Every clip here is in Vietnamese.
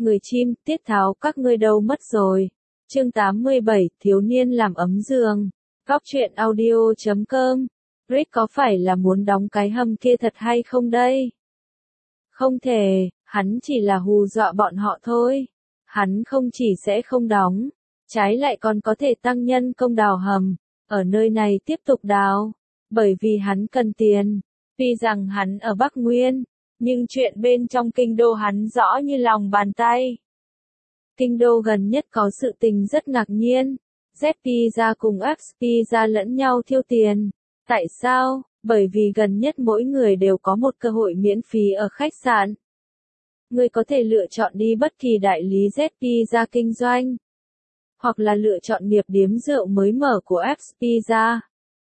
Người chim, tiết tháo các ngươi đâu mất rồi. Chương 87, thiếu niên làm ấm giường. Góc truyện audio.com. Rick có phải là muốn đóng cái hầm kia thật hay không đây? Không thể, hắn chỉ là hù dọa bọn họ thôi. Hắn không chỉ sẽ không đóng, trái lại còn có thể tăng nhân công đào hầm, ở nơi này tiếp tục đào, bởi vì hắn cần tiền. Tuy rằng hắn ở Bắc Nguyên, nhưng chuyện bên trong kinh đô hắn rõ như lòng bàn tay. Kinh đô gần nhất có sự tình rất ngạc nhiên. Z-Pizza cùng X-Pizza lẫn nhau thiêu tiền. Tại sao? Bởi vì gần nhất mỗi người đều có một cơ hội miễn phí ở khách sạn. Người có thể lựa chọn đi bất kỳ đại lý Z-Pizza kinh doanh, hoặc là lựa chọn nghiệp điếm rượu mới mở của X-Pizza.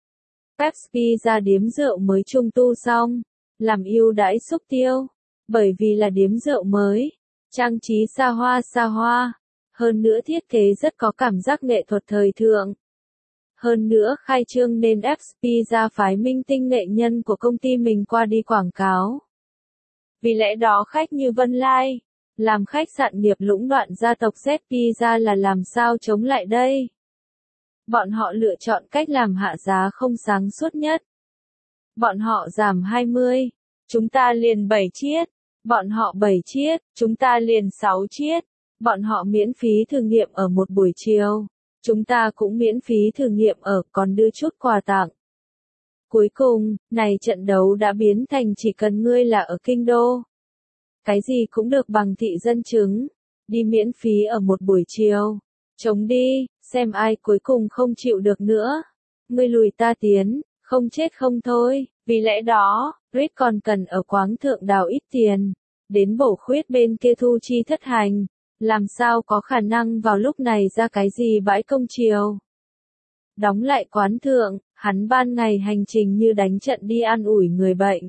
X-Pizza điếm rượu mới trung tu xong, làm ưu đãi xúc tiêu, bởi vì là điếm rượu mới, trang trí xa hoa, hơn nữa thiết kế rất có cảm giác nghệ thuật thời thượng. Hơn nữa khai trương nên X-Pizza phái minh tinh nghệ nhân của công ty mình qua đi quảng cáo. Vì lẽ đó khách như Vân Lai, làm khách sạn nghiệp lũng đoạn gia tộc Z-Pizza là làm sao chống lại đây? Bọn họ lựa chọn cách làm hạ giá không sáng suốt nhất. Bọn họ giảm 20, chúng ta liền 7 chiết. Bọn họ 7 chiết, chúng ta liền 6 chiết. Bọn họ miễn phí thử nghiệm ở một buổi chiều. Chúng ta cũng miễn phí thử nghiệm ở, còn đưa chút quà tặng. Cuối cùng, này trận đấu đã biến thành chỉ cần ngươi là ở kinh đô. Cái gì cũng được bằng thị dân chứng. Đi miễn phí ở một buổi chiều. Chống đi, xem ai cuối cùng không chịu được nữa. Ngươi lùi ta tiến, không chết không thôi. Vì lẽ đó, Rick còn cần ở quáng thượng đào ít tiền. Đến bổ khuyết bên kia thu chi thất hành. Làm sao có khả năng vào lúc này ra cái gì bãi công chiều. Đóng lại quán thượng, hắn ban ngày hành trình như đánh trận đi an ủi người bệnh.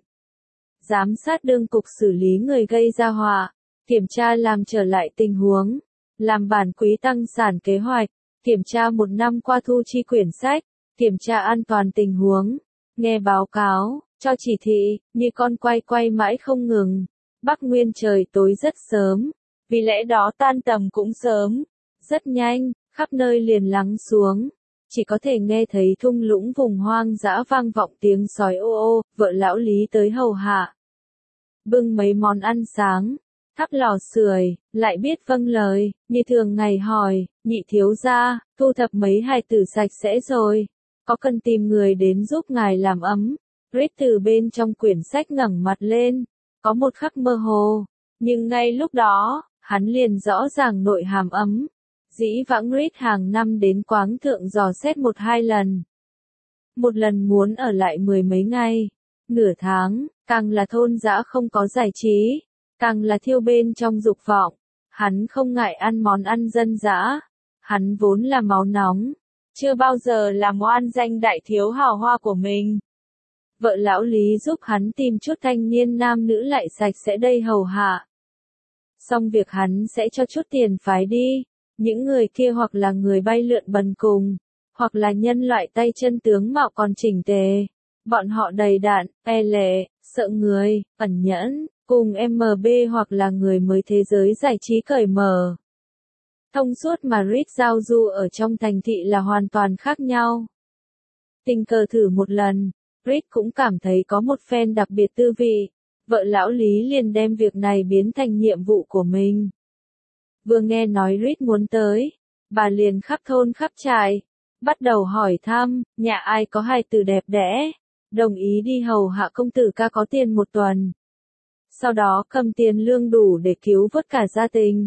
Giám sát đương cục xử lý người gây ra họa, kiểm tra làm trở lại tình huống, làm bản quý tăng sản kế hoạch, kiểm tra một năm qua thu chi quyển sách, kiểm tra an toàn tình huống, nghe báo cáo, cho chỉ thị, như con quay mãi không ngừng. Bắc Nguyên trời tối rất sớm, vì lẽ đó tan tầm cũng sớm, rất nhanh, khắp nơi liền lắng xuống. Chỉ có thể nghe thấy thung lũng vùng hoang dã vang vọng tiếng sói ô ô, vợ lão Lý tới hầu hạ. Bưng mấy món ăn sáng, thắp lò sưởi, lại biết vâng lời, như thường ngày hỏi, nhị thiếu gia, thu thập mấy hài tử sạch sẽ rồi, có cần tìm người đến giúp ngài làm ấm. Rick từ bên trong quyển sách ngẩng mặt lên, có một khắc mơ hồ, nhưng ngay lúc đó, hắn liền rõ ràng nội hàm ấm. Dĩ vãng Rick hàng năm đến quáng thượng dò xét 1-2 lần. Một lần muốn ở lại 10 mấy ngày, nửa tháng, càng là thôn dã không có giải trí, càng là thiêu bên trong dục vọng. Hắn không ngại ăn món ăn dân dã, hắn vốn là máu nóng, chưa bao giờ làm oan danh đại thiếu hào hoa của mình. Vợ lão Lý giúp hắn tìm chút thanh niên nam nữ lại sạch sẽ đây hầu hạ. Xong việc hắn sẽ cho chút tiền phái đi. Những người kia hoặc là người bay lượn bần cùng, hoặc là nhân loại tay chân tướng mạo còn chỉnh tề. Bọn họ đầy đạn, e lệ, sợ người, ẩn nhẫn, cùng MB hoặc là người mới thế giới giải trí cởi mở. Thông suốt mà Rick giao du ở trong thành thị là hoàn toàn khác nhau. Tình cờ thử một lần, Rick cũng cảm thấy có một phen đặc biệt tư vị. Vợ lão Lý liền đem việc này biến thành nhiệm vụ của mình. Vừa nghe nói Rick muốn tới, bà liền khắp thôn khắp trại, bắt đầu hỏi thăm, nhà ai có hài tử đẹp đẽ, đồng ý đi hầu hạ công tử ca có tiền một tuần. Sau đó cầm tiền lương đủ để cứu vớt cả gia đình.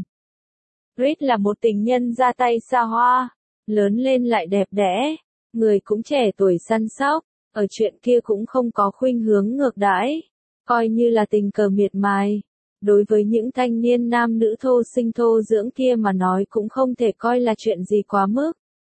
Rick là một tình nhân ra tay xa hoa, lớn lên lại đẹp đẽ, người cũng trẻ tuổi săn sóc, ở chuyện kia cũng không có khuynh hướng ngược đãi, coi như là tình cờ miệt mài. Đối với những thanh niên nam nữ thô sinh thô dưỡng kia mà nói cũng không thể coi là chuyện gì quá mức.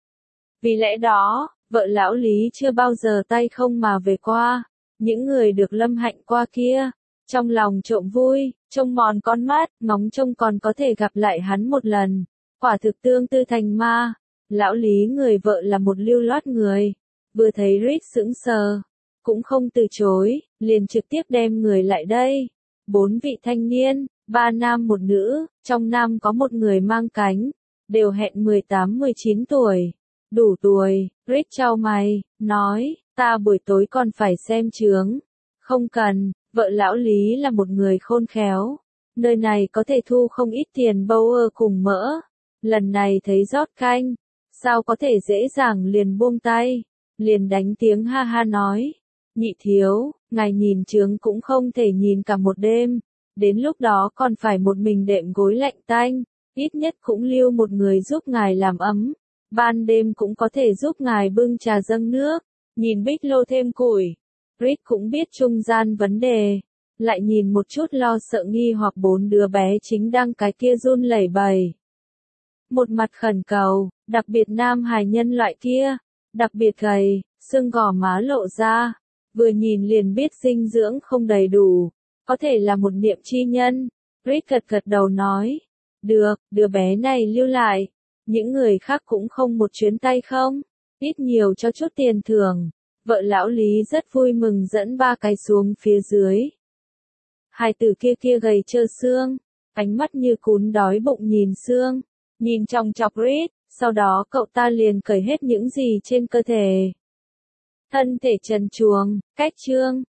Vì lẽ đó, vợ lão Lý chưa bao giờ tay không mà về qua. Những người được lâm hạnh qua kia, trong lòng trộm vui, trông mòn con mắt, ngóng trông còn có thể gặp lại hắn một lần. Quả thực tương tư thành ma. Lão Lý người vợ là một lưu loát người. Vừa thấy Rick sững sờ, cũng không từ chối, liền trực tiếp đem người lại đây. 4 vị thanh niên, 3 nam một nữ, trong nam có một người mang cánh, đều hẹn 18-19 tuổi. Đủ tuổi, Rick chau mày, nói, ta buổi tối còn phải xem chướng. Không cần, vợ lão Lý là một người khôn khéo. Nơi này có thể thu không ít tiền Bauer cùng mỡ. Lần này thấy rót canh, sao có thể dễ dàng liền buông tay, liền đánh tiếng ha ha nói. Nhị thiếu, ngài nhìn chướng cũng không thể nhìn cả một đêm, đến lúc đó còn phải một mình đệm gối lạnh tanh, ít nhất cũng lưu một người giúp ngài làm ấm, ban đêm cũng có thể giúp ngài bưng trà dâng nước, nhìn Bích Lô thêm củi. Rick cũng biết trung gian vấn đề, lại nhìn một chút lo sợ nghi hoặc 4 đứa bé chính đang cái kia run lẩy bẩy. Một mặt khẩn cầu, đặc biệt nam hài nhân loại kia, đặc biệt gầy, xương gò má lộ ra, vừa nhìn liền biết dinh dưỡng không đầy đủ, có thể là một niệm chi nhân. Rick gật gật đầu nói, được, đứa bé này lưu lại, những người khác cũng không một chuyến tay không, ít nhiều cho chút tiền thưởng. Vợ lão Lý rất vui mừng dẫn 3 cái xuống phía dưới. Hai tử kia gầy trơ xương, ánh mắt như cún đói bụng nhìn xương, nhìn chòng chọc Rick, sau đó cậu ta liền cởi hết những gì trên cơ thể. Thân thể trần truồng, cách trương,